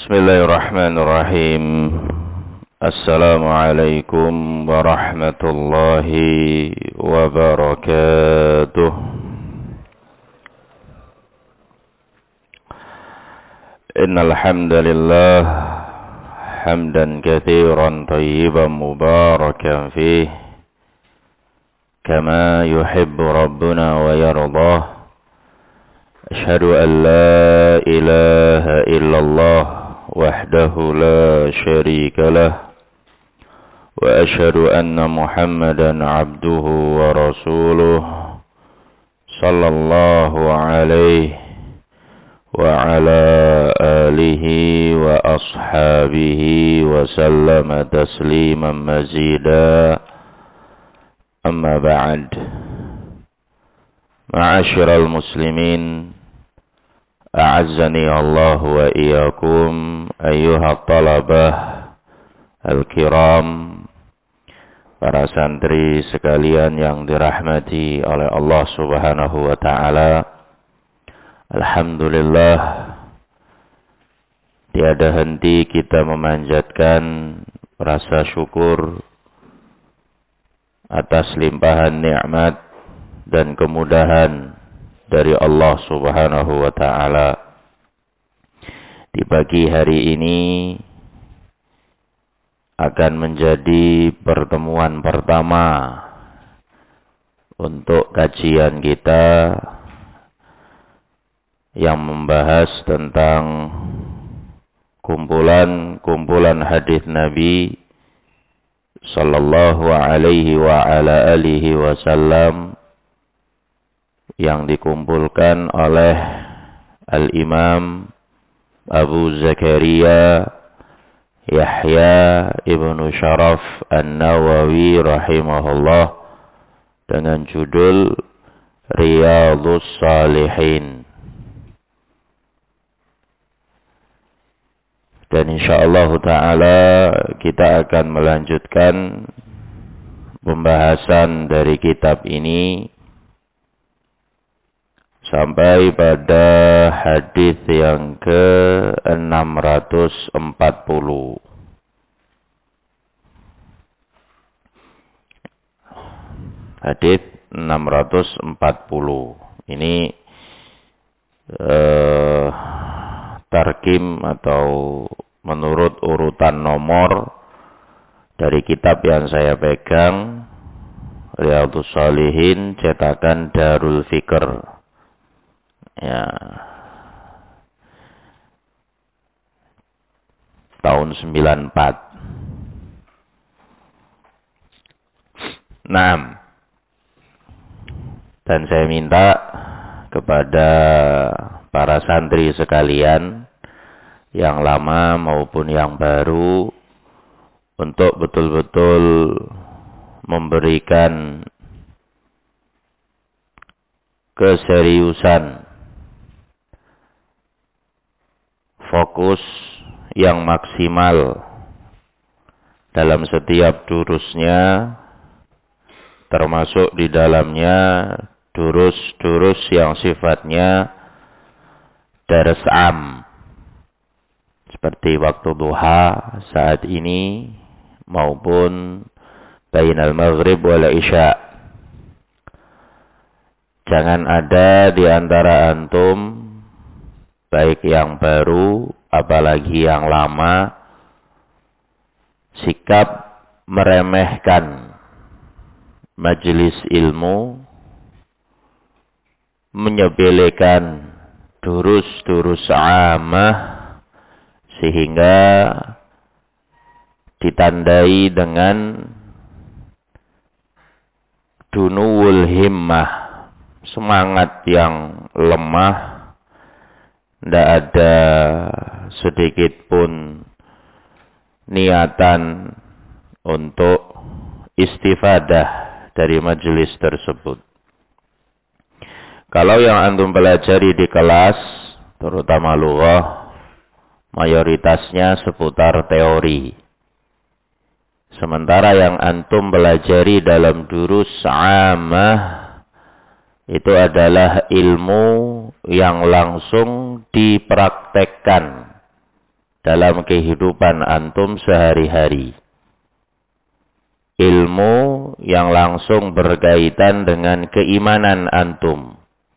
Bismillahirrahmanirrahim. Assalamualaikum warahmatullahi wabarakatuh. Innal hamdalillah hamdan katsiran thayyiban mubarakan fihi kama yuhibbu rabbuna wa yardah. Asyhadu an la ilaha illallah wahdahu la syarika lah wa asyhadu anna Muhammadan abduhu wa rasuluh sallallahu alaihi wa ala alihi wa ashabihi wa sallama tasliman mazida. Amma ba'd. Ma'asyiral muslimin, a'azzani Allah wa iyyakum ayyuhat talabah al-kiram, para santri sekalian yang dirahmati oleh Allah Subhanahu wa taala. Alhamdulillah, tiada henti kita memanjatkan rasa syukur atas limpahan nikmat dan kemudahan dari Allah Subhanahu wa taala. Di pagi hari ini akan menjadi pertemuan pertama untuk kajian kita yang membahas tentang kumpulan hadis Nabi sallallahu alaihi wa ala alihi wasallam yang dikumpulkan oleh Al-Imam Abu Zakaria Yahya ibnu Sharaf An-Nawawi rahimahullah dengan judul Riyadhus Shalihin. Dan insyaallah ta'ala kita akan melanjutkan pembahasan dari kitab ini sampai pada hadis yang ke-640. Hadis 640. Ini tarkim atau menurut urutan nomor dari kitab yang saya pegang, Riyadhus Shalihin, cetakan Darul Fikr. Ya, tahun 94. Nah, dan saya minta kepada para santri sekalian, yang lama maupun yang baru, untuk betul-betul memberikan keseriusan, fokus yang maksimal dalam setiap durusnya, termasuk di dalamnya durus-durus yang sifatnya dars am, seperti waktu duha saat ini maupun bainal maghrib wal isya. Jangan ada di antara antum, baik yang baru apalagi yang lama, sikap meremehkan majelis ilmu, menyepelekan durus-durus amah, sehingga ditandai dengan dunuwul himmah, semangat yang lemah. Tidak ada sedikit pun niatan untuk istifadah dari majelis tersebut. Kalau yang antum pelajari di kelas, terutama lughah, mayoritasnya seputar teori. Sementara yang antum pelajari dalam durus amah itu adalah ilmu yang langsung dipraktekkan dalam kehidupan antum sehari-hari. Ilmu yang langsung berkaitan dengan keimanan antum.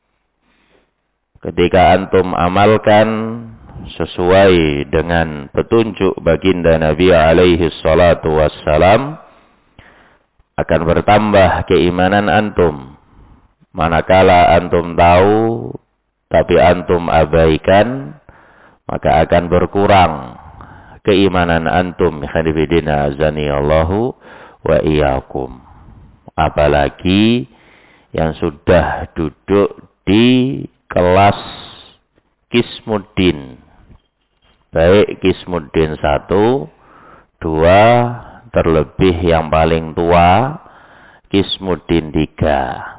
Ketika antum amalkan sesuai dengan petunjuk baginda Nabi alaihi salatu wassalam, akan bertambah keimanan antum. Manakala antum tahu, tapi antum abaikan, maka akan berkurang keimanan antum. Khadifidina azani Allahu wa iyyakum. Apalagi yang sudah duduk di kelas Qismuddin. Baik Qismuddin 1, 2, terlebih yang paling tua Qismuddin 3.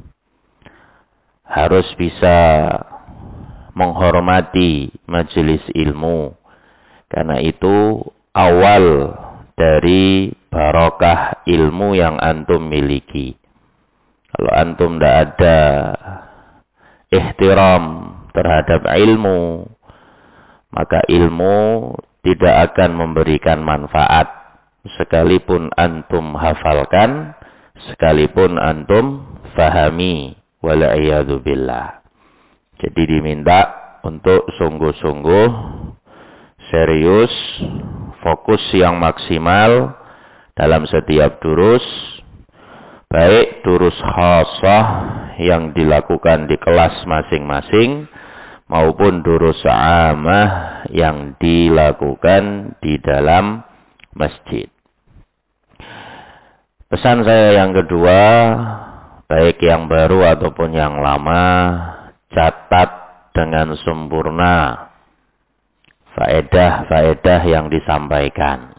Harus bisa menghormati majelis ilmu. Karena itu awal dari barokah ilmu yang antum miliki. Kalau antum tidak ada ihtiram terhadap ilmu, maka ilmu tidak akan memberikan manfaat. Sekalipun antum hafalkan, sekalipun antum fahami. Wal'iyadu billah. Jadi diminta untuk sungguh-sungguh, serius, fokus yang maksimal dalam setiap durus, baik durus khasah yang dilakukan di kelas masing-masing, maupun durus amah yang dilakukan di dalam masjid. Pesan saya yang kedua, baik yang baru ataupun yang lama, catat dengan sempurna faedah-faedah yang disampaikan.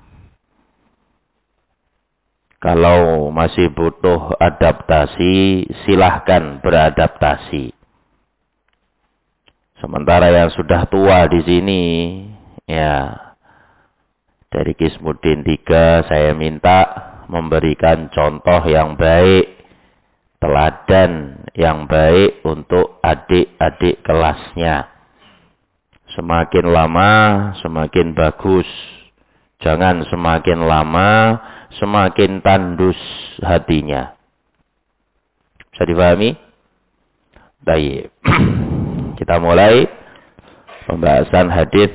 Kalau masih butuh adaptasi, silahkan beradaptasi. Sementara yang sudah tua di sini, ya, dari Qismuddin 3 saya minta memberikan contoh yang baik, teladan yang baik untuk adik-adik kelasnya. Semakin lama, semakin bagus. Jangan semakin lama, semakin tandus hatinya. Bisa dipahami? Baik. Kita mulai pembahasan hadis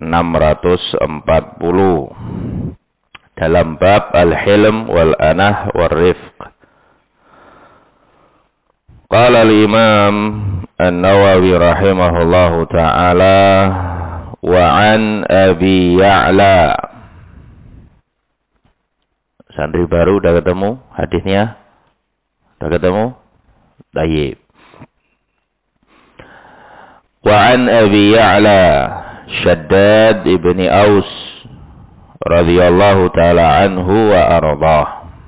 640 dalam bab al-hilm wal anah wal rifq. Qala al-Imam An-Nawawi rahimahullahu ta'ala wa an Abi Ya'la. Santri baru udah ketemu hadisnya? Udah ketemu? Baik. Wa an Abi Ya'la Shaddad ibni Aus radhiyallahu ta'ala anhu wa ardhah.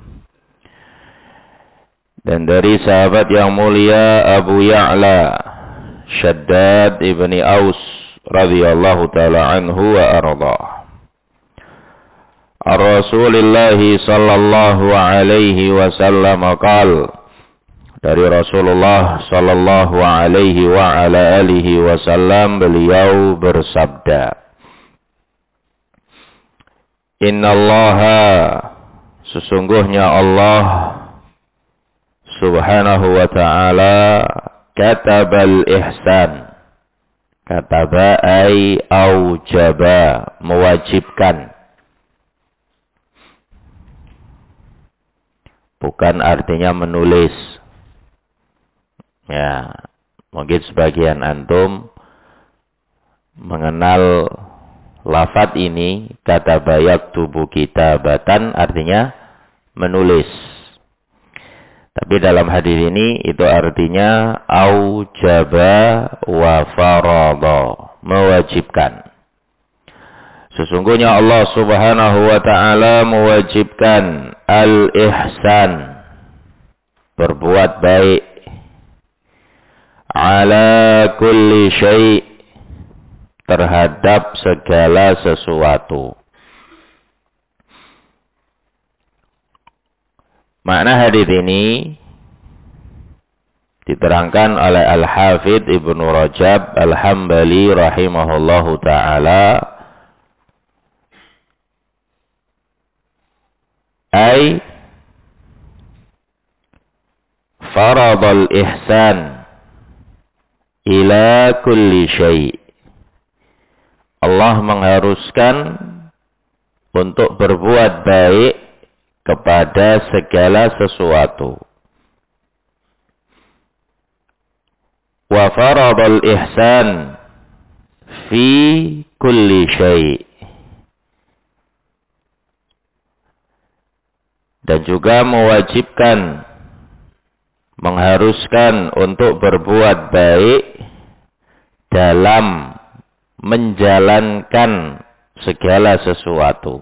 Dan dari sahabat yang mulia Abu Ya'la Shaddad ibni Aus radhiyallahu ta'ala anhu wa ardhah. Ar-Rasulillah sallallahu alaihi wasallam qala, dari Rasulullah sallallahu alaihi wa ala alihi wasallam beliau bersabda, Innallaha, sesungguhnya Allah subhanahu wa ta'ala katabal ihsan. Kataba ay aujaba, mewajibkan. Bukan artinya menulis. Ya, mungkin sebagian antum mengenal lafaz ini, kataba yaktubu kitabatan, artinya menulis. Tapi dalam hadis ini itu artinya aujaba wa farada, mewajibkan. Sesungguhnya Allah subhanahu wa ta'ala mewajibkan al-ihsan, berbuat baik, ala kulli syai', terhadap segala sesuatu. Makna hadis ini diterangkan oleh Al-Hafidh Ibnu Rajab Al-Hambali rahimahullahu ta'ala Ay faradal ihsan ila kulli syai'. Allah mengharuskan untuk berbuat baik kepada segala sesuatu. Wa faradal ihsan fi kulli syai'. Dan juga mewajibkan, mengharuskan untuk berbuat baik dalam menjalankan segala sesuatu.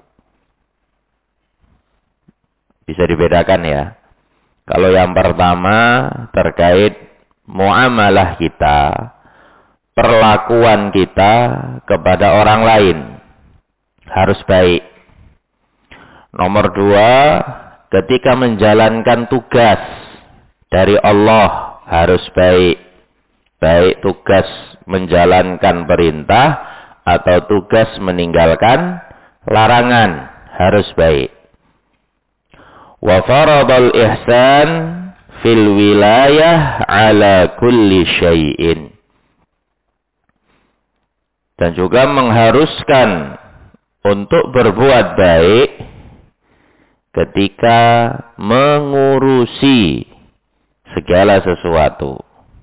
Bisa dibedakan ya. Kalau yang pertama terkait muamalah kita, perlakuan kita kepada orang lain harus baik. Nomor dua, ketika menjalankan tugas dari Allah harus baik. Baik tugas menjalankan perintah atau tugas meninggalkan larangan harus baik. Wa faradal ihsan fil wilayah ala kulli syai'in. Dan juga mengharuskan untuk berbuat baik ketika mengurusi segala sesuatu.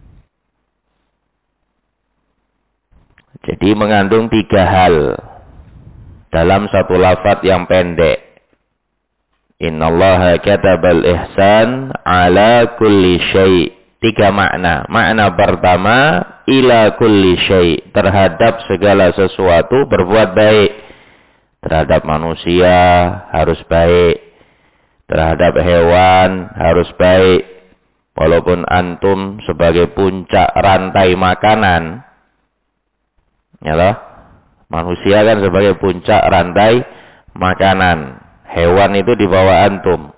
Jadi mengandung 3 hal dalam satu lafaz yang pendek. Innallaha katabal ihsan ala kulli syai'. 3 makna. Makna pertama, ila kulli syai'. Terhadap segala sesuatu berbuat baik. Terhadap manusia harus baik. Terhadap hewan harus baik. Walaupun antum sebagai puncak rantai makanan, ya loh, manusia kan sebagai puncak rantai makanan. Hewan itu di bawah antum.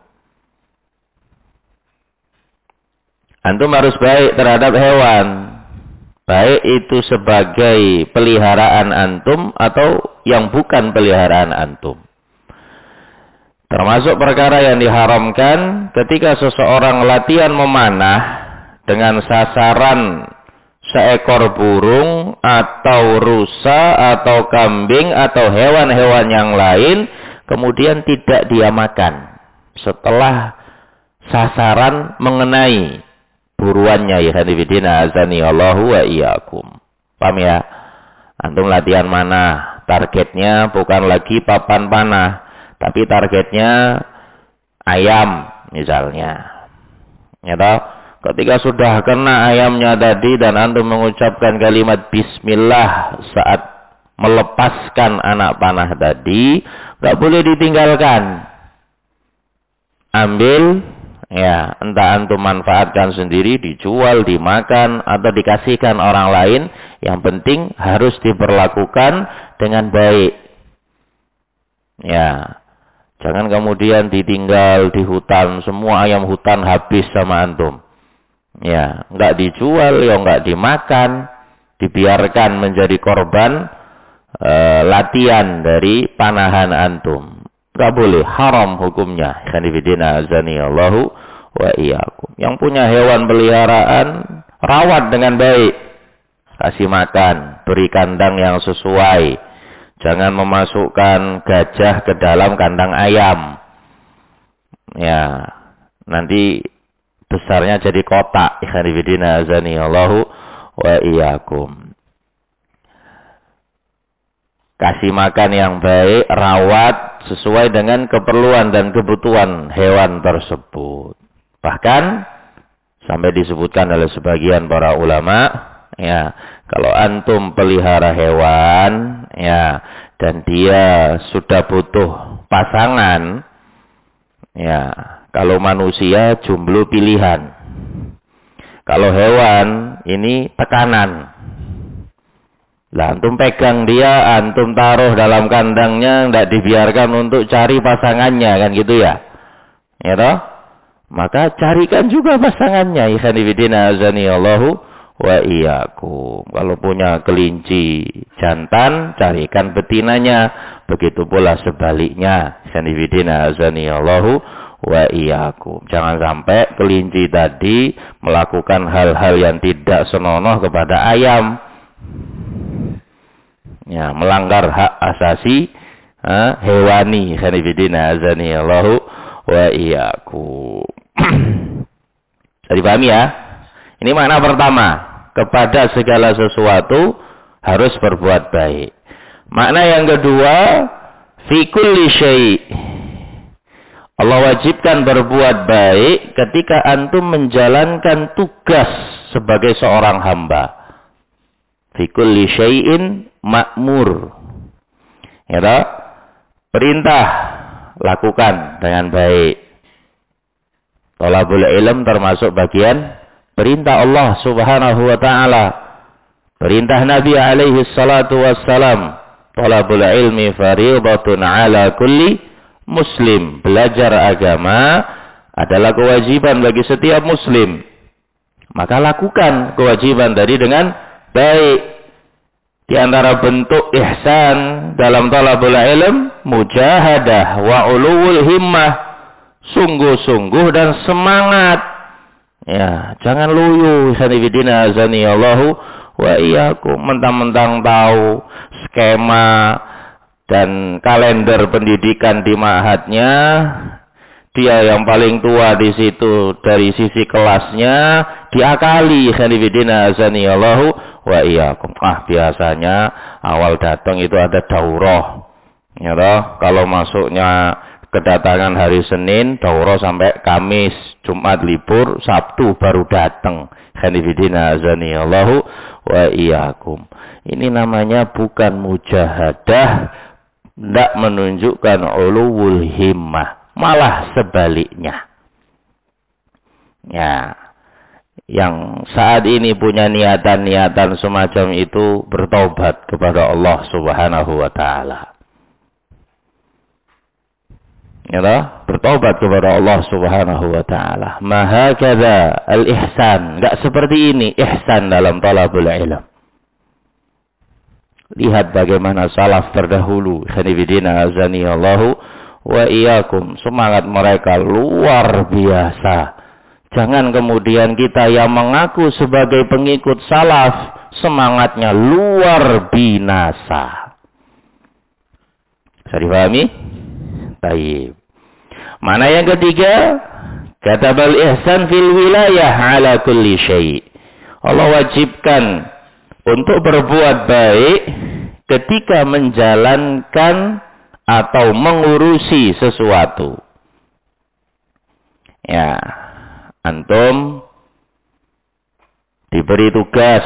Antum harus baik terhadap hewan. Baik itu sebagai peliharaan antum atau yang bukan peliharaan antum. Termasuk perkara yang diharamkan ketika seseorang latihan memanah dengan sasaran seekor burung atau rusa atau kambing atau hewan-hewan yang lain, kemudian tidak dia makan setelah sasaran mengenai buruannya. Ya hadifidina azani Allahu wa iyyakum. Paham ya? Antum latihan manah, targetnya bukan lagi papan panah, tapi targetnya ayam misalnya. Ya toh? Ketika sudah kena ayamnya tadi dan antum mengucapkan kalimat bismillah saat melepaskan anak panah tadi, enggak boleh ditinggalkan. Ambil, ya, entah antum manfaatkan sendiri, dijual, dimakan, atau dikasihkan orang lain. Yang penting harus diperlakukan dengan baik. Ya, jangan kemudian ditinggal di hutan, semua ayam hutan habis sama antum. Ya, enggak dijual, ya enggak dimakan, dibiarkan menjadi korban latihan dari panahan antum. Enggak boleh, haram hukumnya. Khanifidina azani Allahu wa iyyakum. Yang punya hewan peliharaan, rawat dengan baik. Kasih makan, beri kandang yang sesuai. Jangan memasukkan gajah ke dalam kandang ayam. Ya, nanti besarnya jadi kotak. Khanifidina azani Allahu wa iyyakum. Kasih makan yang baik, rawat sesuai dengan keperluan dan kebutuhan hewan tersebut. Bahkan sampai disebutkan oleh sebagian para ulama, ya, kalau antum pelihara hewan, ya, dan dia sudah butuh pasangan, ya, kalau manusia jomblo pilihan. Kalau hewan ini tekanan. Lah antum pegang dia, antum taruh dalam kandangnya, tidak dibiarkan untuk cari pasangannya, kan gitu ya. Ya toh? Maka carikan juga pasangannya. Ikhwanifidina azani Allahu wa iyyakum. Kalau punya kelinci jantan, carikan betinanya. Begitu pula sebaliknya. Khanifidina azani Allahu wa iyyakum. Jangan sampai kelinci tadi melakukan hal-hal yang tidak senonoh kepada ayam. Ya, melanggar hak asasi hewani. Khanifidina azani Allahu wa iyyakum. Jadi pahami ya? Ini makna pertama. Kepada segala sesuatu harus berbuat baik. Makna yang kedua, fi kulli syai'. Allah wajibkan berbuat baik ketika antum menjalankan tugas sebagai seorang hamba. Fi kulli syai'in ma'mur. Ya toh? Perintah lakukan dengan baik. Thalabul ilm termasuk bagian perintah Allah Subhanahu wa taala. Perintah Nabi alaihi salatu wassalam, thalabul ilmi fardhatun ala kulli muslim. Belajar agama adalah kewajiban bagi setiap muslim. Maka lakukan kewajiban tadi dengan baik. Di antara bentuk ihsan dalam thalabul ilm, mujahadah wa ulul himmah. Sungguh-sungguh dan semangat. Ya, jangan loyo. Khanifidina azani Allahu wa iyyakum. Mentang-mentang tahu skema dan kalender pendidikan di ma'hadnya, dia yang paling tua di situ dari sisi kelasnya, diakali. Khanifidina azani Allahu wa iyyakum. Biasanya awal datang itu ada daurah. Ya toh, kalau masuknya kedatangan hari Senin, daurah sampai Kamis, Jumat libur, Sabtu baru datang. Khanifidina azani Allahu wa iyyakum. Ini namanya bukan mujahadah, tidak menunjukkan ulul himmah, malah sebaliknya. Ya, yang saat ini punya niatan-niatan semacam itu bertobat kepada Allah Subhanahu wa taala. Ya, bertobat kepada Allah Subhanahu wa taala. Mahakadza al-ihsan, enggak seperti ini ihsan dalam talabul ilm. Lihat bagaimana salaf terdahulu, khanifidina azani Allahu wa iyyakum, semangat mereka luar biasa. Jangan kemudian kita yang mengaku sebagai pengikut salaf, semangatnya luar binasa. Bisa dipahami? Baik. Mana yang ketiga? Katabal ihsan fil wilayah ala kulli syai'. Allah wajibkan untuk berbuat baik ketika menjalankan atau mengurusi sesuatu. Ya, antum diberi tugas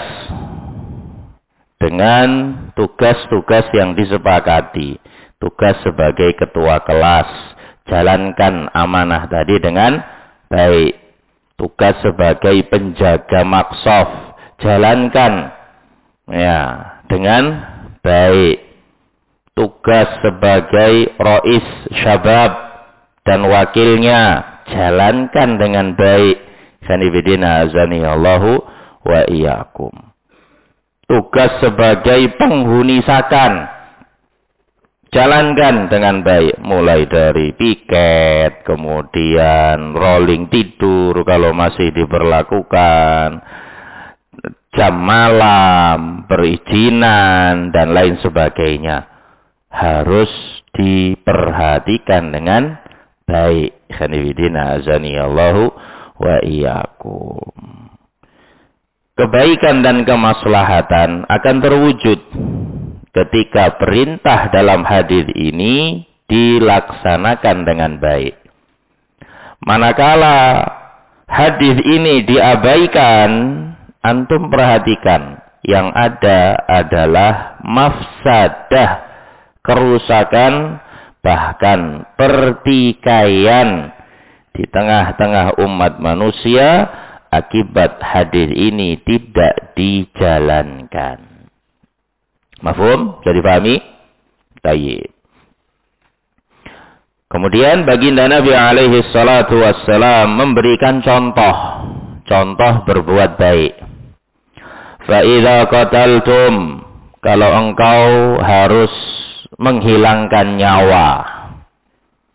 dengan tugas-tugas yang disepakati. Tugas sebagai ketua kelas, jalankan amanah tadi dengan baik. Tugas sebagai penjaga makshof, jalankan ya dengan baik. Tugas sebagai rois syabab dan wakilnya, jalankan dengan baik. Khanifidina azani Allahu wa iyyakum. Tugas sebagai penghuni sakan, jalankan dengan baik, mulai dari piket, kemudian rolling tidur kalau masih diberlakukan, jam malam, perizinan, dan lain sebagainya. Harus diperhatikan dengan baik. Khanifidina azani Allahu wa iyyakum. Kebaikan dan kemaslahatan akan terwujud ketika perintah dalam hadis ini dilaksanakan dengan baik. Manakala hadis ini diabaikan, antum perhatikan, yang ada adalah mafsadah, kerusakan, bahkan pertikaian di tengah-tengah umat manusia akibat hadis ini tidak dijalankan. Mafhum? Bisa dipahami? Baik. Kemudian baginda Nabi alaihi salatu wassalam memberikan contoh berbuat baik. Fa idza qataltum, kalau engkau harus menghilangkan nyawa,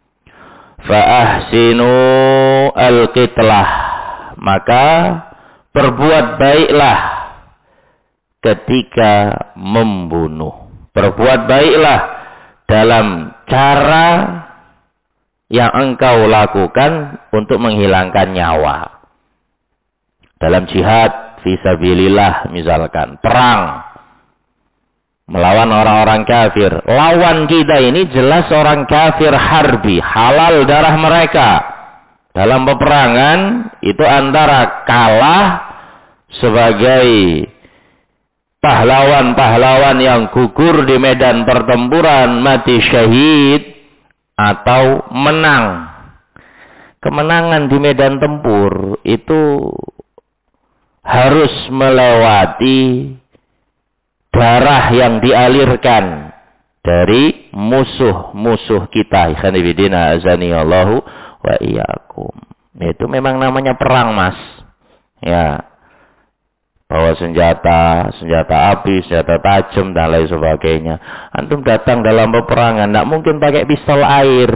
fa ahsinu al-qitlah, maka berbuat baiklah ketika membunuh. Berbuat baiklah dalam cara yang engkau lakukan untuk menghilangkan nyawa. Dalam jihad fisabilillah misalkan, perang melawan orang-orang kafir. Lawan kita ini jelas orang kafir harbi, halal darah mereka. Dalam peperangan itu antara kalah sebagai pahlawan-pahlawan yang gugur di medan pertempuran, mati syahid, atau menang. Kemenangan di medan tempur itu harus melewati darah yang dialirkan dari musuh-musuh kita. Ikhwanifidina azanillahu wa iyyakum. Itu memang namanya perang, Mas. Ya. Bawa senjata api, senjata tajam, dan lain sebagainya. Antum datang dalam peperangan, tidak mungkin pakai pistol air.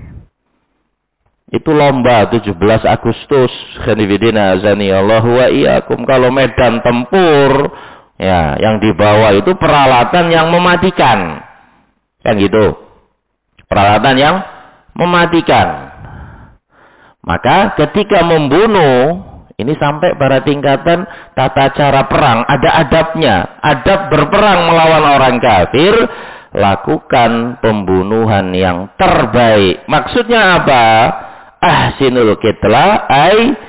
Itu lomba 17 Agustus. Khanifidina azanillahu wa iyyakum. Kalau medan tempur, ya, yang dibawa itu peralatan yang mematikan. Kan gitu. Peralatan yang mematikan. Maka ketika membunuh, ini sampai pada tingkatan tata cara perang. Ada adabnya. Adab berperang melawan orang kafir. Lakukan pembunuhan yang terbaik. Maksudnya apa? Ahsinul qitla ay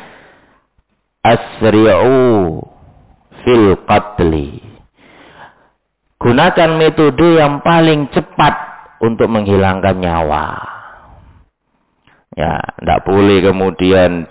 asri'u fil qatli. Gunakan metode yang paling cepat untuk menghilangkan nyawa. Ya, tidak boleh kemudian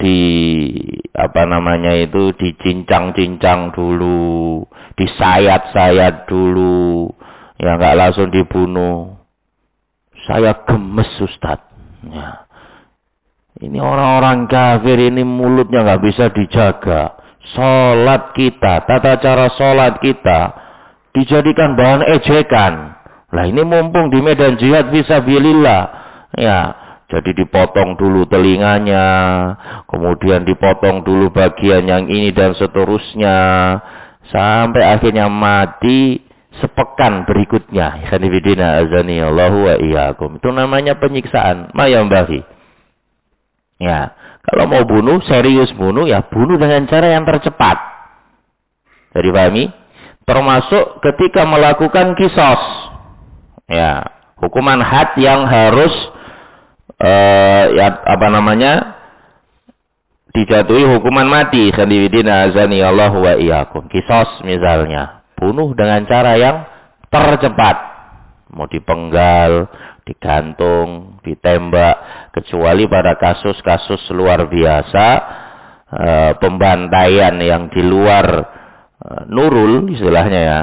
dicincang-cincang dulu, disayat-sayat dulu, ya nggak langsung dibunuh. Saya gemes, Ustaz. Ya. Ini orang-orang kafir ini mulutnya nggak bisa dijaga. Sholat kita, tata cara sholat kita dijadikan bahan ejekan. Lah ini mumpung di medan jihad fisabilillah, ya. Jadi dipotong dulu telinganya, kemudian dipotong dulu bagian yang ini dan seterusnya, sampai akhirnya mati sepekan berikutnya. Khanifidina azanillahu wa iyyakum. Itu namanya penyiksaan. Mayambaghi. Ya, kalau mau bunuh, serius bunuh, ya bunuh dengan cara yang tercepat. Jadi pahami? Termasuk ketika melakukan kisos. Ya, hukuman had yang harus dijatuhi hukuman mati. Khanifidina azanillahu wa iyyakum. Kisos misalnya, bunuh dengan cara yang tercepat. Mau dipenggal, digantung, ditembak, kecuali pada kasus-kasus luar biasa, pembantaian yang di luar nurul istilahnya, ya,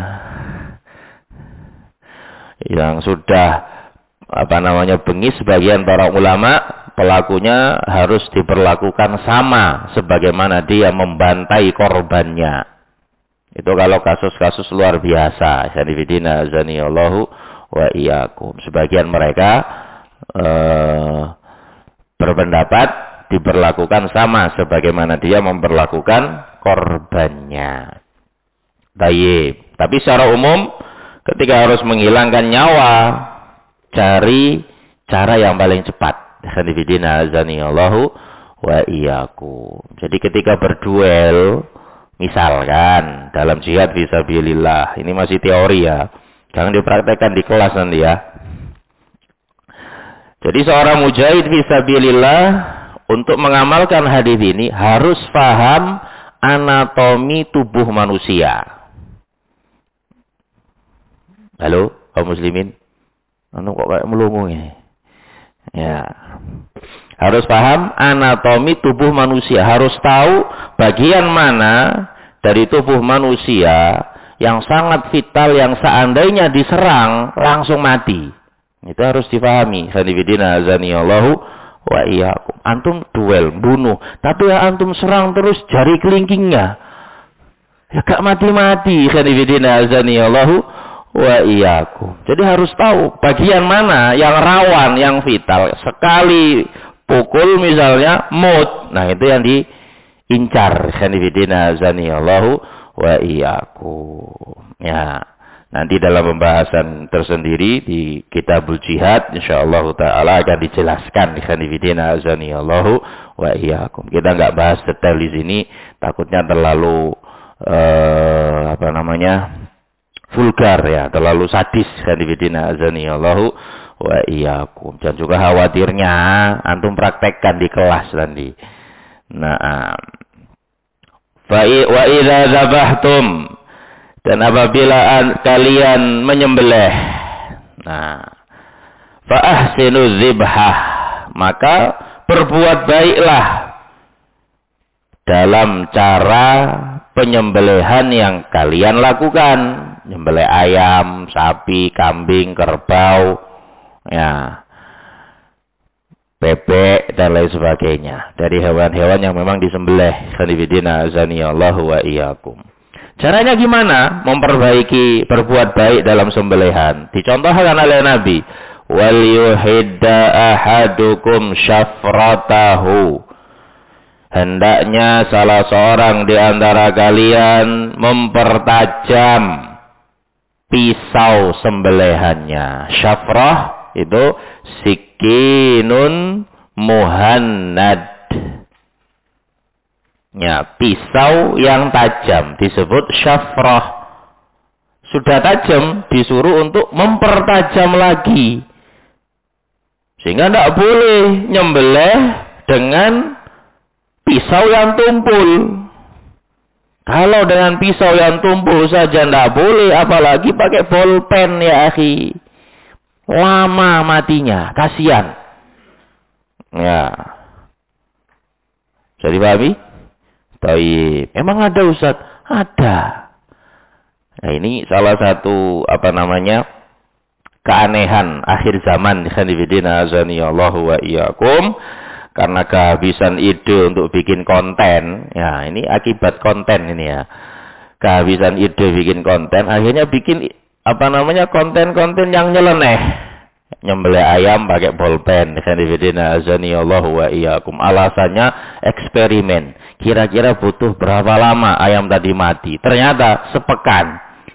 yang sudah bengis, sebagian para ulama pelakunya harus diperlakukan sama sebagaimana dia membantai korbannya. Itu kalau kasus-kasus luar biasa. Khanifidina azanillahu wa iyyakum. Sebagian mereka berpendapat diperlakukan sama sebagaimana dia memperlakukan korbannya. Baik. Tapi secara umum ketika harus menghilangkan nyawa, cari cara yang paling cepat. Khanifidina azanillahu wa iyyakum. Jadi ketika berduel, misalkan dalam jihad fisabilillah, ini masih teori ya, jangan dipraktekkan di kelas nanti ya. Jadi seorang mujahid fisabilillah untuk mengamalkan hadis ini harus paham anatomi tubuh manusia. Halo, kaum muslimin? Kok kayak melungu ya? Ya. Harus paham anatomi tubuh manusia. Harus tahu bagian mana dari tubuh manusia yang sangat vital, yang seandainya diserang langsung mati. Itu harus dipahami. Khanifidina azanillahu wa iyyakum. Antum duel, bunuh, tapi ya antum serang terus jari kelingkingnya, ya gak mati-mati. Khanifidina azanillahu wa iyyakum. Jadi harus tahu bagian mana yang rawan, yang vital. Sekali pukul misalnya maut. Nah, itu yang diincar. Khanifidina azanillahu wa iyyakum. Ya. Nanti dalam pembahasan tersendiri di Kitabul Jihad insyaallah taala akan dijelaskan. Khanifidina azanillahu wa iyyakum. Kita enggak bahas detail di sini, takutnya terlalu vulgar ya, terlalu sadis. Khanifidina azanillahu wa iyyakum. Dan juga khawatirnya antum praktekkan di kelas nanti. Nah, wa idza dzabhtum, dan apabila kalian menyembelih, nah, fa ahsinu dzibhah, maka berbuat baiklah dalam cara penyembelihan yang kalian lakukan. Menyembelih ayam, sapi, kambing, kerbau, ya, bebek dan lain sebagainya dari hewan-hewan yang memang disembelih. Khanifidina azanillahu wa iyyakum. Caranya gimana memperbaiki berbuat baik dalam sembelihan? Dicontohkan oleh Nabi, wal yuhidda ahadukum syafratahu, hendaknya salah seorang di antara kalian mempertajam pisau sembelihannya. Syafrah itu sikinun muhannad. Ya, pisau yang tajam disebut syafrah. Sudah tajam, disuruh untuk mempertajam lagi. Sehingga tidak boleh nyembelih dengan pisau yang tumpul. Kalau dengan pisau yang tumpul saja tidak boleh, apalagi pakai bolpen ya akhi. Lama matinya, kasihan. Ya. Bisa dipahami? Baik. Emang ada Ustaz? Ada. Nah, ini salah satu keanehan akhir zaman. Khanifidina azanillahu wa iyyakum. Karena kehabisan ide untuk bikin konten. Ya, ini akibat konten ini ya. Kehabisan ide bikin konten, akhirnya bikin konten-konten yang nyeleneh. Nyembelih ayam pakai bolpen. Khanifidina azanillahu wa iyyakum. Alasannya eksperimen. Kira-kira butuh berapa lama ayam tadi mati? Ternyata sepekan.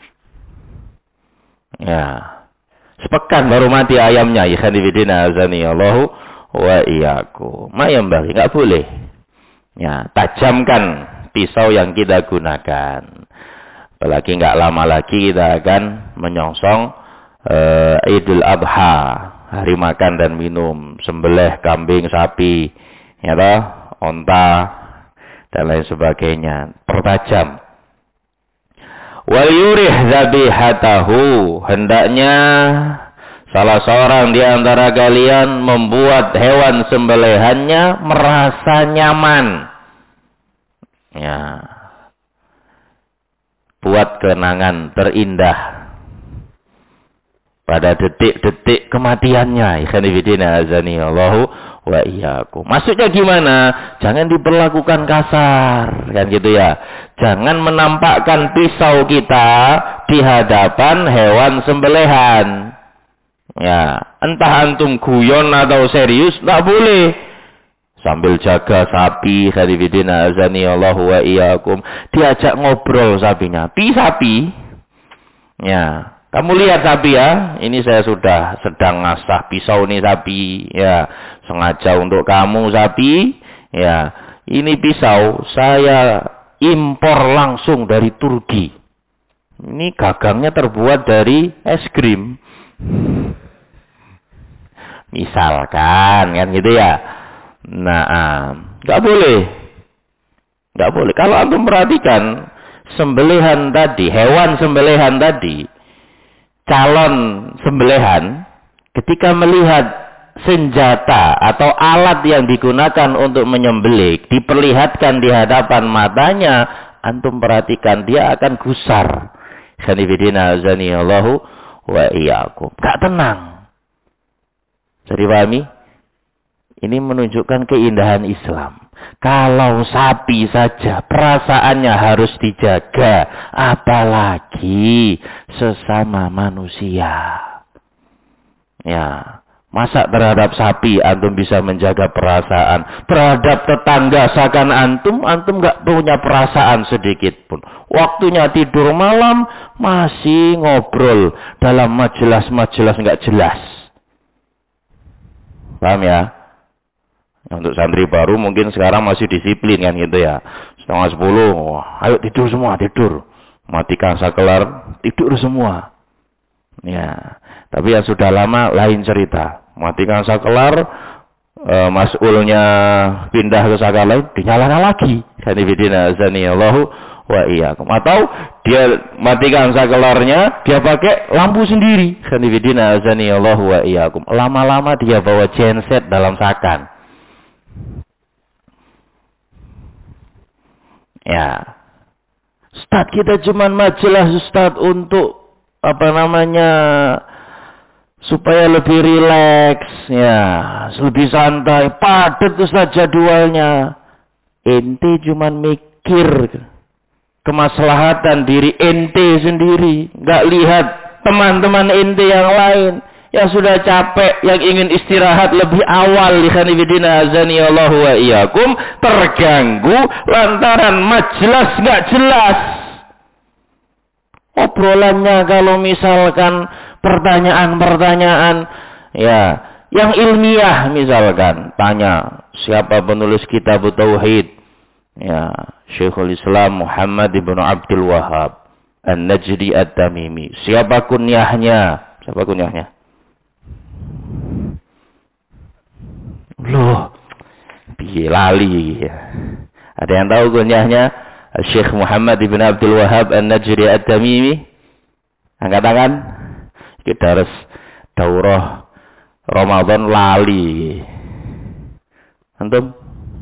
Ya. Sepekan baru mati ayamnya. Khanifidina azanillahu wa iyyakum. Mayam bagi, enggak boleh. Ya, tajamkan pisau yang kita gunakan. Apalagi enggak lama lagi kita akan menyongsong Idul Adha, hari makan dan minum, sembelih kambing, sapi, ya toh, onta dan lain sebagainya. Pertajam. Wal yurih dzabihatahu, hendaknya salah seorang di antara kalian membuat hewan sembelihannya merasa nyaman. Ya. Buat kenangan terindah pada detik-detik kematiannya. Khanifidina azanillahu wa iyyakum. Maksudnya gimana? Jangan diperlakukan kasar, kan gitu ya. Jangan menampakkan pisau kita di hadapan hewan sembelihan. Ya, entah antum guyon atau serius, tak boleh. Sambil jaga sapi, khanifidina azanillahu wa iyyakum, diajak ngobrol sapinya. Pi sapi. Ya, kamu lihat sapi ya. Ini saya sudah sedang ngasah pisau nih sapi. Ya, sengaja untuk kamu sapi. Ya, ini pisau saya impor langsung dari Turki. Ini gagangnya terbuat dari es krim. Misalkan kan gitu ya. Nah, nggak boleh. Nggak boleh. Kalau antum perhatikan sembelihan tadi, hewan sembelihan tadi, calon sembelihan ketika melihat senjata atau alat yang digunakan untuk menyembelih diperlihatkan di hadapan matanya, antum perhatikan dia akan gusar. Khanifidina azanillahu wa iyyakum. Gak tenang. Jadi pahami? Ini menunjukkan keindahan Islam. Kalau sapi saja perasaannya harus dijaga, apalagi sesama manusia. Ya, Masa terhadap sapi antum bisa menjaga perasaan? Terhadap tetangga seakan antum nggak punya perasaan sedikit pun. Waktunya tidur malam masih ngobrol dalam majelis-majelis nggak jelas. Paham ya? Untuk santri baru mungkin sekarang masih disiplin kan gitu ya. 9:30, ayo tidur semua, tidur. Matikan sakelar, tidur semua. Ya, tapi yang sudah lama lain cerita. Matikan sakelar, mas'ulnya pindah ke saklar lain, dinyalakan lagi. Sanibidina azanillahu wa iyyakum. Atau dia matikan saklarnya, dia pakai lampu sendiri. Sanibidina azanillahu wa iyyakum. Lama-lama dia bawa genset dalam sakan. Ya. Ustaz, kita cuman majelis Ustaz untuk supaya lebih rileks, ya, lebih santai, padat Ustaz jadwalnya. Ente cuman mikir kemaslahatan diri ente sendiri, nggak lihat teman-teman ente yang lain yang sudah capek, yang ingin istirahat lebih awal. Ikhwanifidina azanillahu wa iyyakum, terganggu lantaran majelis nggak jelas. Obrolannya kalau misalkan pertanyaan-pertanyaan ya yang ilmiah, misalkan tanya siapa penulis kitab Tauhid, ya Syekhul Islam Muhammad ibn Abdul Wahhab An-Najdi At-Tamimi. Siapa kunyahnya? Loh, piye lali. Ada yang tahu kunyahnya? Syekh Muhammad ibn Abdul Wahhab An-Najdi At-Tamimi. Angkat tangan. Kita harus daurah Ramadan lali. Antum?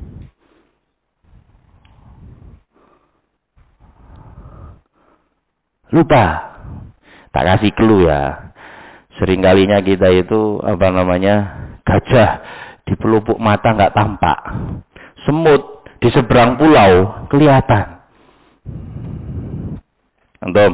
Lupa. Tak kasih clue ya. Seringkalinya kita itu gajah di pelupuk mata nggak tampak. Semut di seberang pulau kelihatan. Antum?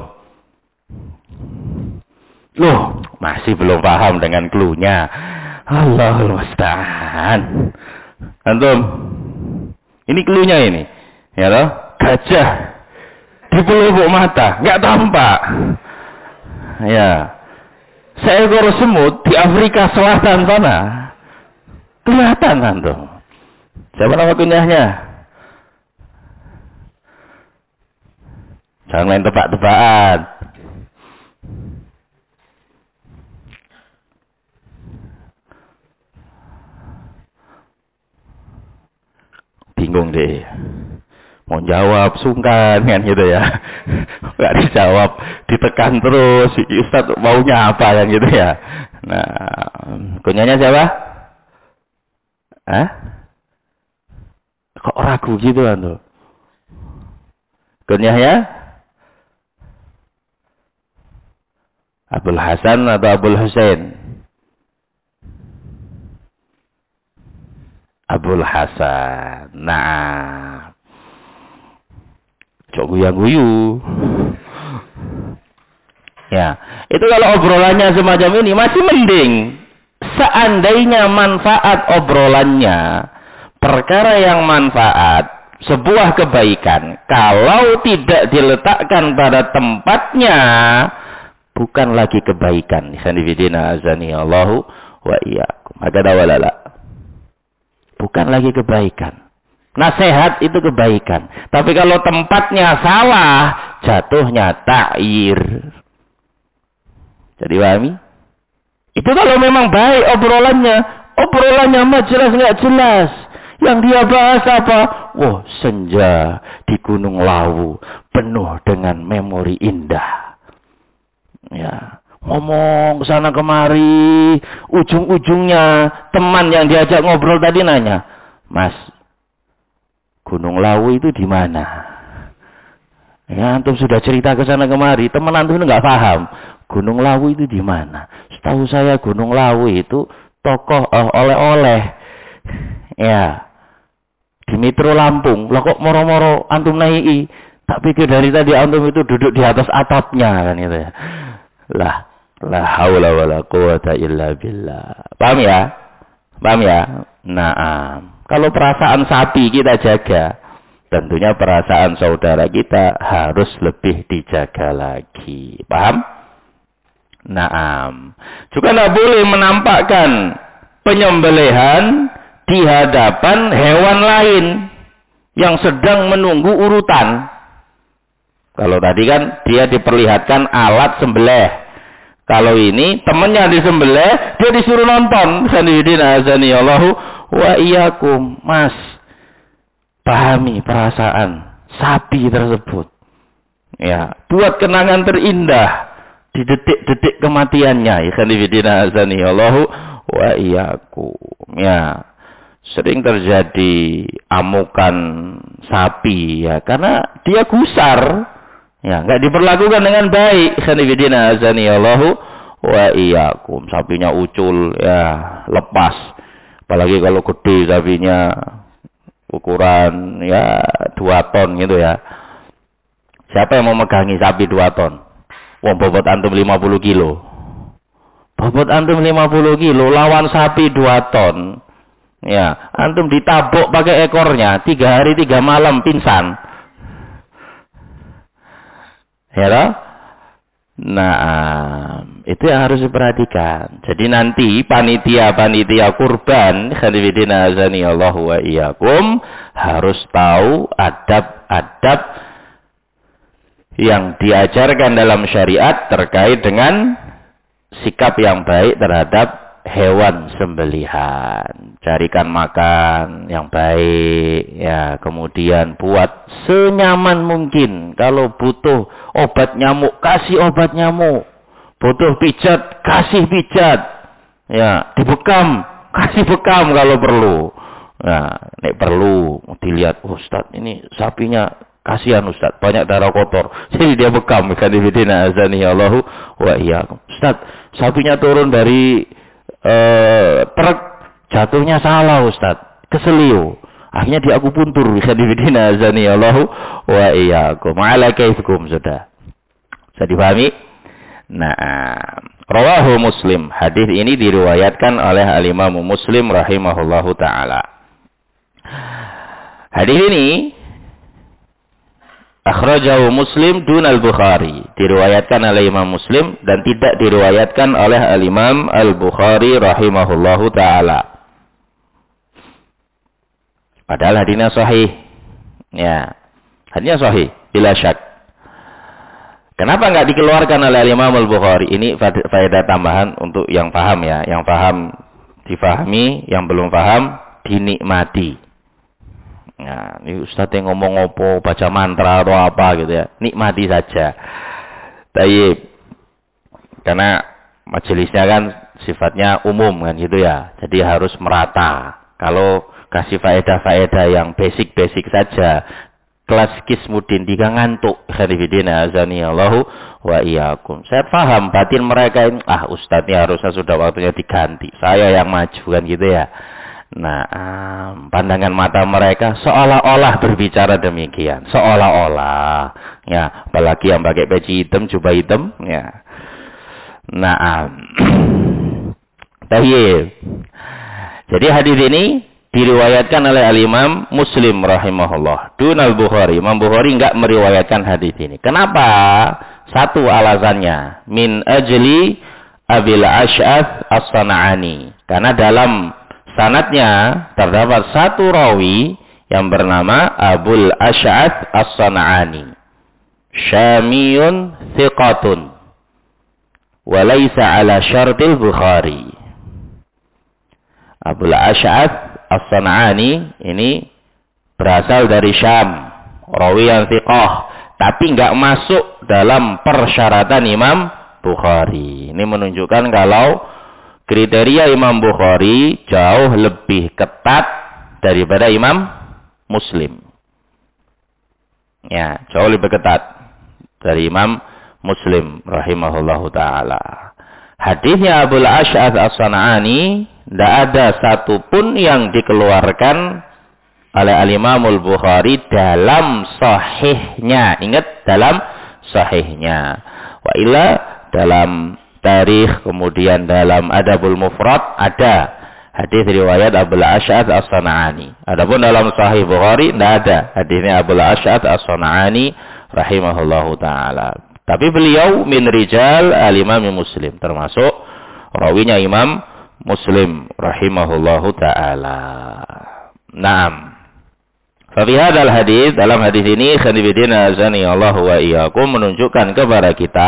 Loh, masih belum paham dengan clue-nya. Allahul musta'an. Antum? Ini clue-nya ini. Ya toh? Gajah di pelupuk mata, nggak tampak. Ya. Seekor semut di Afrika Selatan sana. Kelihatan antum. Siapa nama kunyahnya? Jangan main tebak-tebakan. Bingung deh. Mau jawab sungkan kan gitu ya. Enggak dijawab, ditekan terus. Ustaz maunya apa kan gitu ya. Nah, kunyahnya siapa? Hah? Kok ragu gitu kan tuh? Kunyahnya? Abul Hasan atau Abul Husain? Abul Hasan. Nah, cok guyu-guyu. Ya, itu kalau obrolannya semacam ini masih mending. Seandainya manfaat obrolannya perkara yang manfaat, sebuah kebaikan, kalau tidak diletakkan pada tempatnya, bukan lagi kebaikan. Sanibidina azanillahu wa iyyakum. Hakada walala. Bukan lagi kebaikan. Nasihat itu kebaikan. Tapi kalau tempatnya salah, jatuhnya ta'yir. Jadi pahami? Itu kalau memang baik obrolannya mah jelas nggak jelas. Yang dia bahas apa? Wah, senja di Gunung Lawu penuh dengan memori indah. Ya, ngomong sana kemari, ujung-ujungnya teman yang diajak ngobrol tadi nanya, "Mas, Gunung Lawu itu di mana?" Ya, antum sudah cerita ke sana kemari, teman antum nggak paham. Gunung Lawu itu di mana? Setahu saya Gunung Lawu itu tokoh oleh-oleh. Ya. Di Metro Lampung. Lah kok moro-moro antum naiki? Tak pikir dari tadi antum itu duduk di atas atapnya kan gitu ya. Lah, La haula wala quwata illa billah. Paham ya? Paham ya? Nah, kalau perasaan sapi kita jaga, tentunya perasaan saudara kita harus lebih dijaga lagi. Paham? Naam. Juga tidak boleh menampakkan penyembelihan di hadapan hewan lain yang sedang menunggu urutan. Kalau tadi kan dia diperlihatkan alat sembelih. Kalau ini temannya disembelih, dia disuruh nonton. Sanidina azanillahu wa iyyakum. Mas, pahami perasaan sapi tersebut. Ya, buat kenangan terindah di detik-detik kematiannya. Sanidina azanillahu wa iyyakum. Ya, sering terjadi amukan sapi ya, karena dia gusar. Ya, enggak diperlakukan dengan baik. Sanidina azanillahu wa iyyakum. Sapinya ucul ya, lepas. Apalagi kalau gede sapinya, ukuran ya 2 ton gitu ya. Siapa yang mau megangi sapi 2 ton? Wong bobot antum 50 kilo. Bobot antum 50 kilo lawan sapi 2 ton. Ya, antum ditabuk pakai ekornya 3 hari 3 malam pingsan. Ya toh? Nah, itu yang harus diperhatikan. Jadi nanti panitia kurban, khadifidina azani Allah wa iyyakum, harus tahu adab-adab yang diajarkan dalam syariat terkait dengan sikap yang baik terhadap hewan sembelihan. Carikan makan yang baik ya, kemudian buat senyaman mungkin. Kalau butuh obat nyamuk, kasih obat nyamuk. Butuh pijat, kasih pijat. Ya, dibekam, kasih bekam kalau perlu. Nah, nek perlu dilihat, Ustaz, ini sapinya kasihan Ustaz, banyak darah kotor. Jadi dia bekam, kadifidina azani Allahu wa iyyakum. Ustaz, sapinya turun dari truk, jatuhnya salah Ustaz, keseliu. Akhirnya diakupuntur, kadifidina azani Allahu wa iyyakum. Ala kaifikum sudah. Bisa dipahami? Nah, rawahu Muslim. Hadis ini diriwayatkan oleh al-Imam Muslim rahimahullahu taala. Hadis ini akhrajahu Muslim dunal Bukhari, diriwayatkan oleh Imam Muslim dan tidak diriwayatkan oleh al-Imam Al-Bukhari rahimahullahu taala. Padahal hadisnya sahih. Ya. Hadisnya sahih bila syak. Kenapa enggak dikeluarkan oleh Imam Al-Bukhari? Ini faedah tambahan untuk yang paham ya, yang paham difahami, yang belum paham dinikmati. Nah, ini Ustaz yang ngomong apa, baca mantra atau apa gitu ya. Nikmati saja. Tayyib. Karena majelisnya kan sifatnya umum kan gitu ya. Jadi harus merata. Kalau kasih faedah-faedah yang basic-basic saja, kelas Kismudin tiga ngantuk. Khadifidina azani Allahu wa iyyakum. Saya paham batin mereka ini, Ustaznya harusnya sudah waktunya diganti. Saya yang maju kan gitu ya. Nah, pandangan mata mereka seolah-olah berbicara demikian, seolah-olah, ya, apalagi yang pakai peci hitam, jubah hitam, ya. Nah, tayyib. Jadi hadis ini diriwayatkan oleh al-Imam Muslim rahimahullah. Dunal Bukhari. Imam Bukhari enggak meriwayatkan hadis ini. Kenapa? Satu alasannya, min ajli Abil Ash'ath As-San'ani. Karena dalam sanadnya terdapat satu rawi yang bernama Abul Ash'ath As-San'ani. Syamiyun thiqatun. Walaysa ala syartil Bukhari. Abul Ash'ath As-San'ani ini berasal dari Syam. Rawi yang thiqah. Tapi enggak masuk dalam persyaratan Imam Bukhari. Ini menunjukkan kalau kriteria Imam Bukhari jauh lebih ketat daripada Imam Muslim. Ya, jauh lebih ketat dari Imam Muslim rahimahullahu taala. Hadisnya Abul Ash'ath As-San'ani tidak ada satupun yang dikeluarkan oleh al-Imam Al-Bukhari dalam sahihnya. Ingat, dalam sahihnya. Wa illa dalam Tarikh, kemudian dalam Adabul Mufrad ada hadis riwayat Abul Asy'ath As-San'ani. Adapun dalam Sahih Bukhari tidak ada hadisnya Abul Asy'ath As-San'ani rahimahullahu taala. Tapi beliau min rijal al-Imam Muslim, termasuk rawinya Imam Muslim rahimahullahu taala. Naam. Fa fi hadzal hadis, dalam hadis ini khanifidina azani Allah wa iyyakum, menunjukkan kepada kita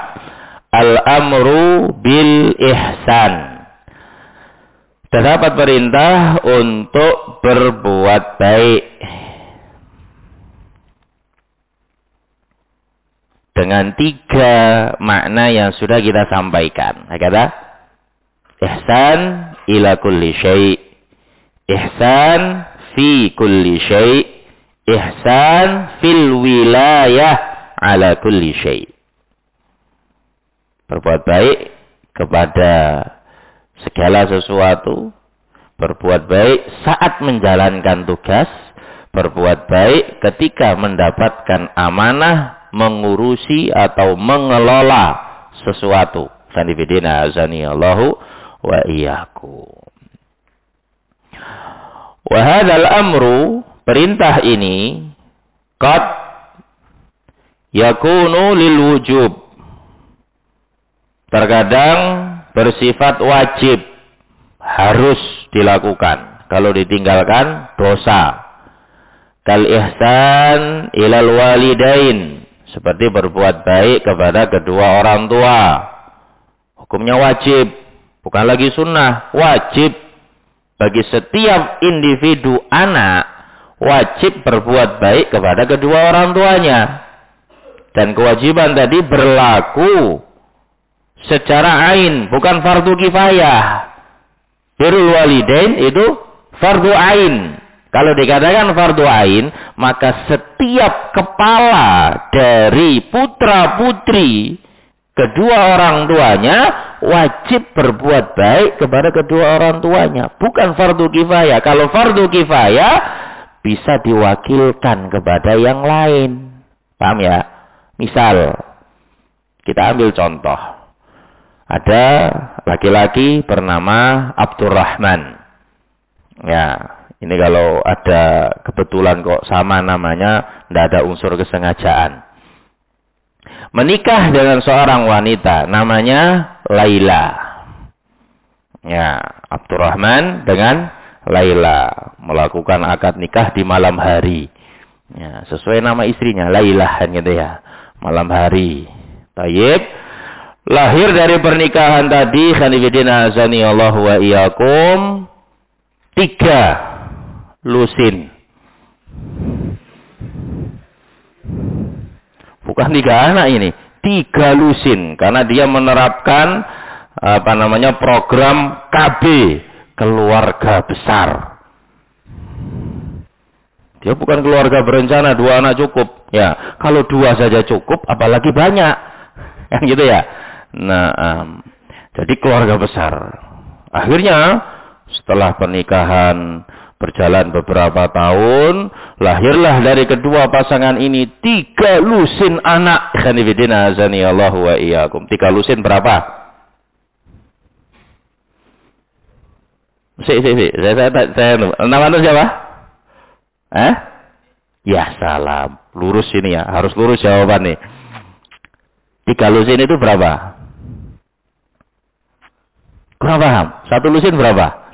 al-amru bil ihsan. Terdapat perintah untuk berbuat baik dengan 3 makna yang sudah kita sampaikan. Kata ihsan ila kulli syai', ihsan fi kulli syai', ihsan fil wilayah ala kulli syai'. Berbuat baik kepada segala sesuatu, berbuat baik saat menjalankan tugas, berbuat baik ketika mendapatkan amanah, mengurusi atau mengelola sesuatu. Sanifidina azani Allahu wa iyyakum. Wa hadzal amru, perintah ini qad yakunu lil wujub, terkadang bersifat wajib, harus dilakukan. Kalau ditinggalkan dosa. Kal ihsan ilal walidain, seperti berbuat baik kepada kedua orang tua. Hukumnya wajib, bukan lagi sunnah, wajib. Bagi setiap individu anak, wajib berbuat baik kepada kedua orang tuanya. Dan kewajiban tadi berlaku secara ain, bukan fardu kifayah. Birrul walidain itu fardu ain. Kalau dikatakan fardu ain, maka setiap kepala dari putra-putri kedua orang tuanya wajib berbuat baik kepada kedua orang tuanya. Bukan fardu kifayah. Kalau fardu kifayah bisa diwakilkan kepada yang lain. Paham ya? Misal, kita ambil contoh. Ada laki-laki bernama Abdurrahman. Ya, ini kalau ada kebetulan kok sama namanya, tidak ada unsur kesengajaan. Menikah dengan seorang wanita namanya Laila. Ya, Abdurrahman dengan Laila melakukan akad nikah di malam hari. Ya, sesuai nama istrinya, Laila kan gitu ya. Malam hari. Tayyib. Lahir dari pernikahan tadi, khanifidina azani Allah wa iyyakum, 3 lusin. Bukan 3 anak ini, 3 lusin. Karena dia menerapkan program KB, keluarga besar. Dia bukan keluarga berencana 2 anak cukup. Ya, kalau 2 saja cukup, apalagi banyak. Yang gitu ya. Nah, jadi keluarga besar. Akhirnya setelah pernikahan berjalan beberapa tahun, lahirlah dari kedua pasangan ini 3 lusin anak. Khanifidina azani Allah wa iyyakum. 3 lusin berapa? Saya nama anda siapa? Ya salam. Lurus ini ya, harus lurus jawaban nih. 3 lusin itu berapa? Kurang paham? 1 lusin berapa?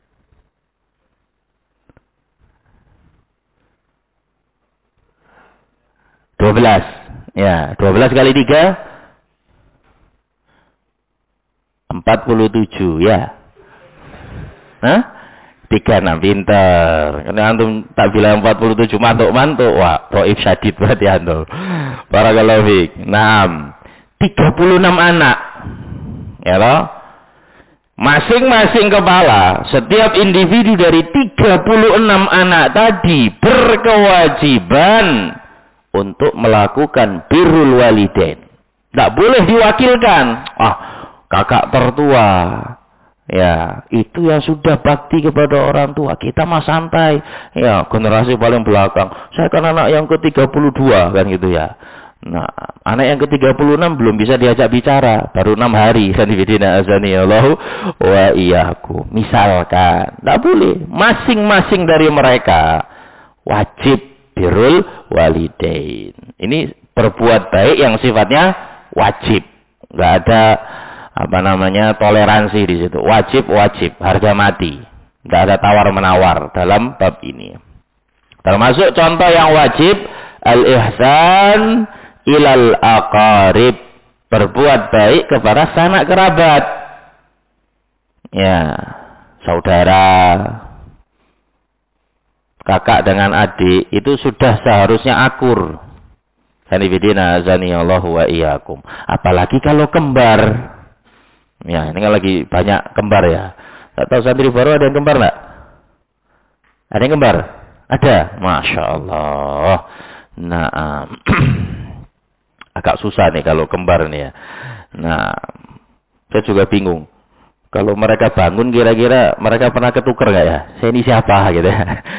12. Ya, 12 kali 3 47 ya. 36, pintar. Karena antum tak bilang 47 mantuk-mantuk. Wah, roib syadid berarti antum. Barakallahu fiik. Naam. 36 anak. Ya toh? Masing-masing kepala, setiap individu dari 36 anak tadi berkewajiban untuk melakukan birrul walidain. Tidak boleh diwakilkan. Kakak tertua. Ya, itu yang sudah bakti kepada orang tua. Kita mah santai. Ya, generasi paling belakang. Saya kan anak yang ke-32 kan gitu ya. Nah, anak yang ke-36 belum bisa diajak bicara, baru 6 hari. Khanifidina azanillahu wa iyyakum. Misalkan, tidak boleh. Masing-masing dari mereka wajib birrul walidain. Ini berbuat baik yang sifatnya wajib. Enggak ada toleransi di situ. Wajib, harga mati. Enggak ada tawar-menawar dalam bab ini. Termasuk contoh yang wajib al-ihsan ilal aqarib, berbuat baik kepada sanak kerabat. Ya, saudara, kakak dengan adik itu sudah seharusnya akur. Sanibidina azanillahu wa iyyakum. Apalagi kalau kembar. Ya, ini kan lagi banyak kembar ya. Tak tahu santri baru ada yang kembar enggak? Ada yang kembar? Ada. Masya Allah. Nah, agak susah nih kalau kembar nih ya. Nah, saya juga bingung. Kalau mereka bangun kira-kira mereka pernah ketukar nggak ya? Saya ini siapa gitu ya.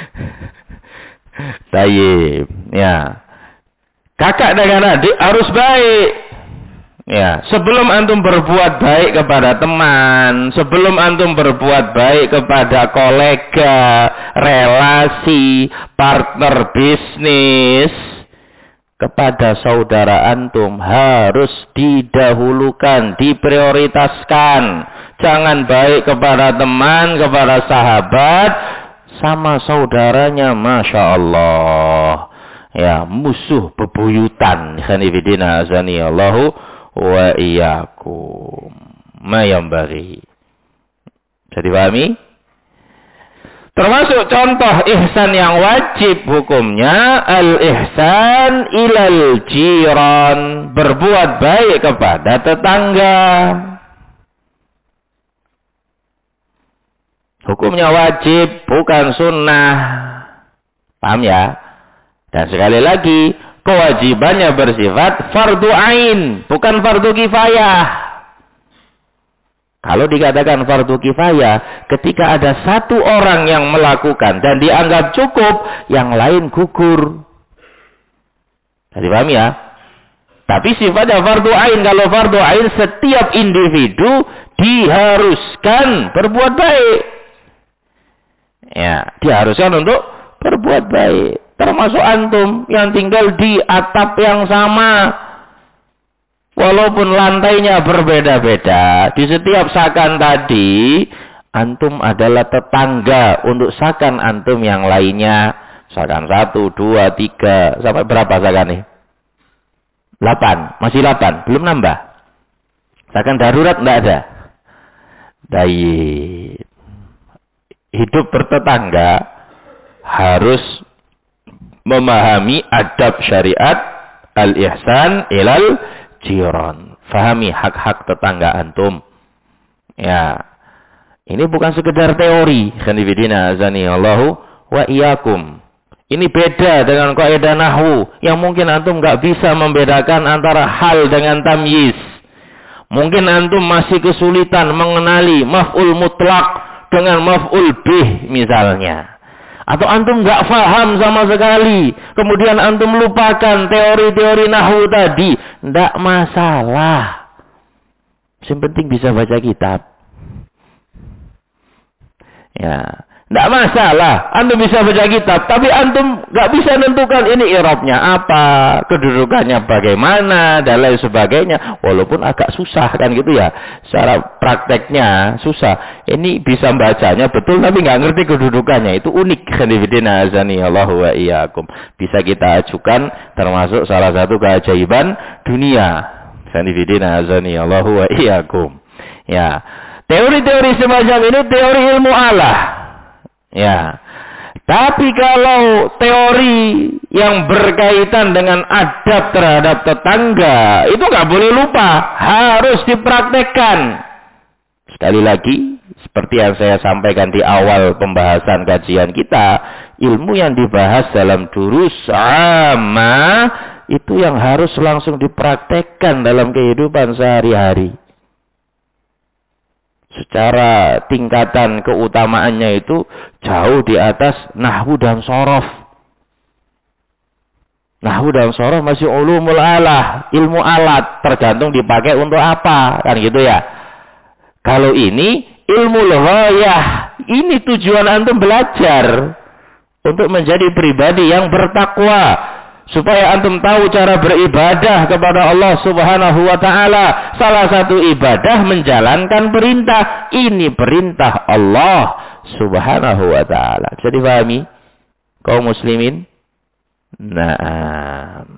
Tayyib. Ya. Kakak dengan adik harus baik. Ya, sebelum antum berbuat baik kepada teman, sebelum antum berbuat baik kepada kolega, relasi, partner bisnis, kepada saudara antum harus didahulukan, diprioritaskan. Jangan baik kepada teman, kepada sahabat, sama saudaranya, Masya Allah. Ya, musuh bebuyutan. Khanifidina azanillahu wa iyyakum. Ma yanbaghi. Bisa dipahami? Termasuk contoh ihsan yang wajib hukumnya al-ihsan ilal jiran, berbuat baik kepada tetangga. Hukumnya wajib, bukan sunnah. Paham ya? Dan sekali lagi, kewajibannya bersifat fardu ain, bukan fardu kifayah. Kalau dikatakan fardu kifayah, ketika ada satu orang yang melakukan dan dianggap cukup, yang lain gugur. Jadi paham ya? Tapi sifatnya fardu ain. Kalau fardu ain, setiap individu diharuskan berbuat baik. Ya, diharuskan untuk berbuat baik. Termasuk antum yang tinggal di atap yang sama. Walaupun lantainya berbeda-beda, di setiap sakan tadi, antum adalah tetangga untuk sakan antum yang lainnya. Sakan 1, 2, 3, sampai berapa sakan nih? 8, masih 8, belum nambah. Sakan darurat enggak ada. Baik. Hidup bertetangga harus memahami adab syariat al-ihsan ilal jiran. Fahami hak-hak tetangga antum. Ya. Ini bukan sekedar teori. Khanifidina azanillahu wa iyyakum. Ini beda dengan kaidah nahwu yang mungkin antum enggak bisa membedakan antara hal dengan tamyiz. Mungkin antum masih kesulitan mengenali maf'ul mutlak dengan maf'ul bih misalnya. Atau antum nggak paham sama sekali. Kemudian antum lupakan teori-teori nahwu tadi. Nggak masalah. Yang penting bisa baca kitab. Ya. Nggak masalah. Antum bisa baca kitab. Tapi antum nggak bisa menentukan ini i'rabnya apa. Kedudukannya bagaimana. Dan lain sebagainya. Walaupun agak susah kan gitu ya. Secara prakteknya susah. Ini bisa bacanya betul tapi nggak ngerti kedudukannya. Itu unik. Khanifidina azanillahu wa iyyakum. Bisa kita ajukan termasuk salah satu keajaiban dunia. Khanifidina azanillahu wa iyyakum. Ya. Teori-teori semacam ini teori ilmu Allah. Ya. Tapi kalau teori yang berkaitan dengan adab terhadap tetangga, itu nggak boleh lupa, harus dipraktekkan. Sekali lagi, seperti yang saya sampaikan di awal pembahasan kajian kita, ilmu yang dibahas dalam durus amma itu yang harus langsung dipraktekkan dalam kehidupan sehari-hari. Secara tingkatan keutamaannya itu jauh di atas nahwu dan shorof. Nahwu dan sorof masih ulumul alah, ilmu alat, tergantung dipakai untuk apa, kan gitu ya. Kalau ini ilmu ghayah, ini tujuan antum belajar untuk menjadi pribadi yang bertakwa, supaya antum tahu cara beribadah kepada Allah Subhanahu wa taala. Salah satu ibadah menjalankan perintah. Ini perintah Allah Subhanahu wa taala. Bisa dipahami kaum muslimin? Nah,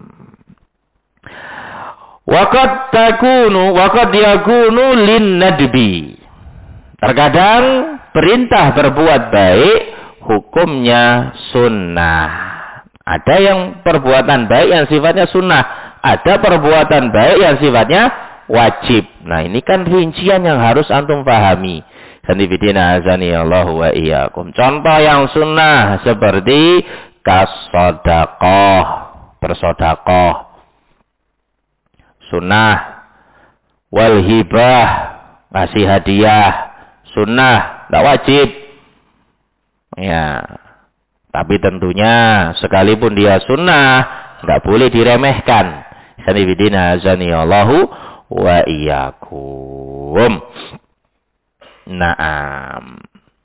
waqad yakunu lin nadbi. Terkadang perintah berbuat baik hukumnya sunnah. Ada yang perbuatan baik yang sifatnya sunnah, ada perbuatan baik yang sifatnya wajib. Nah, ini kan rincian yang harus antum pahami. Sanibidina azani Allahu wa iyyakum. Contoh yang sunnah seperti kasodaqoh, bersodakoh, sunnah. Wal hibah, ngasih hadiah, sunnah, tidak wajib. Ya, tapi tentunya sekalipun dia sunnah, tidak boleh diremehkan. Sanibidina azani Allahu wa iyyakum. Naam.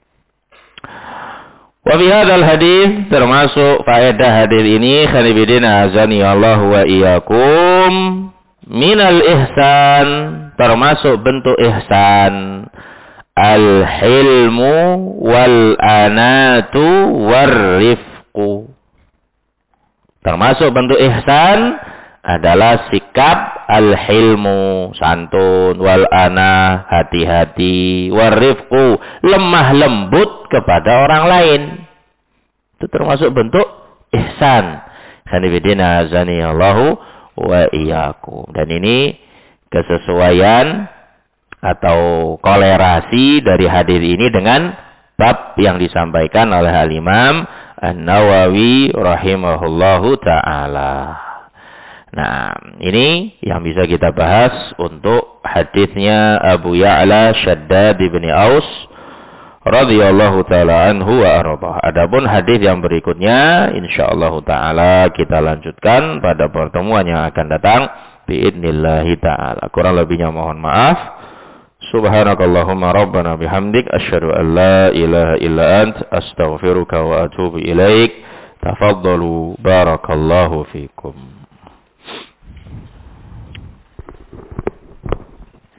Wa fi hadzal hadis, termasuk faedah hadis ini, khanibidina azani Allah wa iyyakum, minal ihsan, termasuk bentuk ihsan, al-hilmu wal anatu warrifqu. Termasuk bentuk ihsan adalah sikap al-hilmu, santun, wal ana, hati-hati, warrifqu, lemah lembut kepada orang lain. Itu termasuk bentuk ihsan. Khanibidina azani Allahu wa iyyakum. Dan ini kesesuaian atau kolerasi dari hadis ini dengan bab yang disampaikan oleh Al-Imam An-Nawawi rahimahullahu ta'ala. Nah, ini yang bisa kita bahas untuk hadisnya Abu Ya'la Shaddad bin Aus radhiyallahu taala anhu wa arda. Adapun hadis yang berikutnya insyaallah taala kita lanjutkan pada pertemuan yang akan datang biidznillah taala. Kurang lebihnya mohon maaf. Subhanakallahumma rabbana bihamdik asyhadu an la ilaha illa ant astaghfiruka wa atubu ilaik. Tafaddalu barakallahu fikum.